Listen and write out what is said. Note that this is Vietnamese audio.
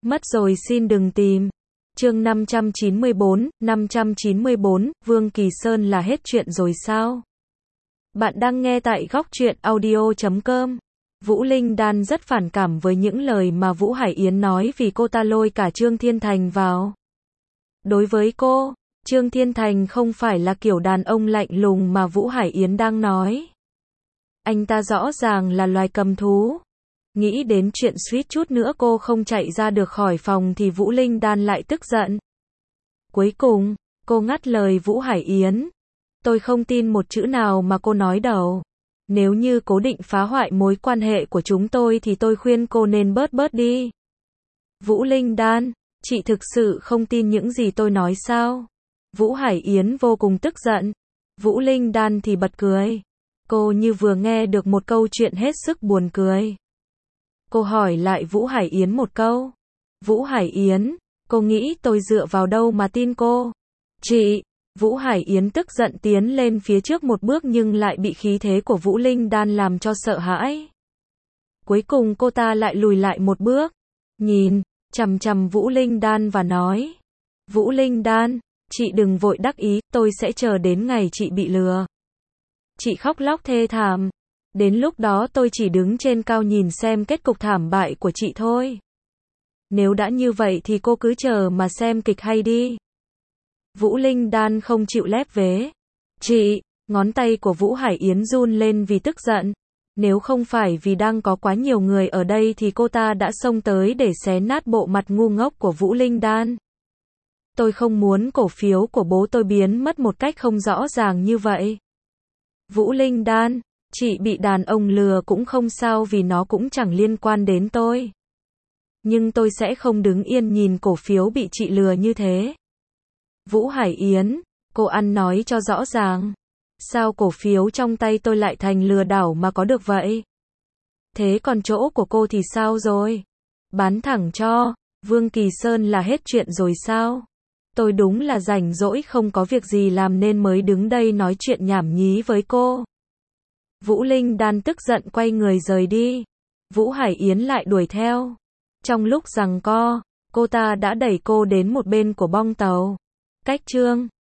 Mất rồi xin đừng tìm. Chương 594, Vương Kỳ Sơn là hết chuyện rồi sao? Bạn đang nghe tại góc truyện audio.com. Vũ Linh Đan rất phản cảm với những lời mà Vũ Hải Yến nói vì cô ta lôi cả Trương Thiên Thành vào. Đối với cô, Trương Thiên Thành không phải là kiểu đàn ông lạnh lùng mà Vũ Hải Yến đang nói. Anh ta rõ ràng là loài cầm thú. Nghĩ đến chuyện suýt chút nữa cô không chạy ra được khỏi phòng thì Vũ Linh Đan lại tức giận. Cuối cùng, cô ngắt lời Vũ Hải Yến. Tôi không tin một chữ nào mà cô nói đâu. Nếu như cố định phá hoại mối quan hệ của chúng tôi thì tôi khuyên cô nên bớt đi. Vũ Linh Đan, chị thực sự không tin những gì tôi nói sao? Vũ Hải Yến vô cùng tức giận. Vũ Linh Đan thì bật cười. Cô như vừa nghe được một câu chuyện hết sức buồn cười. Cô hỏi lại Vũ Hải Yến một câu. Vũ Hải Yến, cô nghĩ tôi dựa vào đâu mà tin cô? Chị! Vũ Hải Yến tức giận tiến lên phía trước một bước nhưng lại bị khí thế của Vũ Linh Đan làm cho sợ hãi. Cuối cùng cô ta lại lùi lại một bước. Nhìn chằm chằm Vũ Linh Đan và nói. Vũ Linh Đan, chị đừng vội đắc ý, tôi sẽ chờ đến ngày chị bị lừa. Chị khóc lóc thê thảm. Đến lúc đó tôi chỉ đứng trên cao nhìn xem kết cục thảm bại của chị thôi. Nếu đã như vậy thì cô cứ chờ mà xem kịch hay đi. Vũ Linh Đan không chịu lép vế. Chị! Ngón tay của Vũ Hải Yến run lên vì tức giận. Nếu không phải vì đang có quá nhiều người ở đây thì cô ta đã xông tới để xé nát bộ mặt ngu ngốc của Vũ Linh Đan. Tôi không muốn cổ phiếu của bố tôi biến mất một cách không rõ ràng như vậy. Vũ Linh Đan, chị bị đàn ông lừa cũng không sao vì nó cũng chẳng liên quan đến tôi. Nhưng tôi sẽ không đứng yên nhìn cổ phiếu bị chị lừa như thế. Vũ Hải Yến, cô ăn nói cho rõ ràng. Sao cổ phiếu trong tay tôi lại thành lừa đảo mà có được vậy? Thế còn chỗ của cô thì sao rồi? Bán thẳng cho Vương Kỳ Sơn là hết chuyện rồi sao? Tôi đúng là rảnh rỗi không có việc gì làm nên mới đứng đây nói chuyện nhảm nhí với cô. Vũ Linh Đan tức giận quay người rời đi. Vũ Hải Yến lại đuổi theo. Trong lúc giằng co, cô ta đã đẩy cô đến một bên của bong tàu. Cách Trương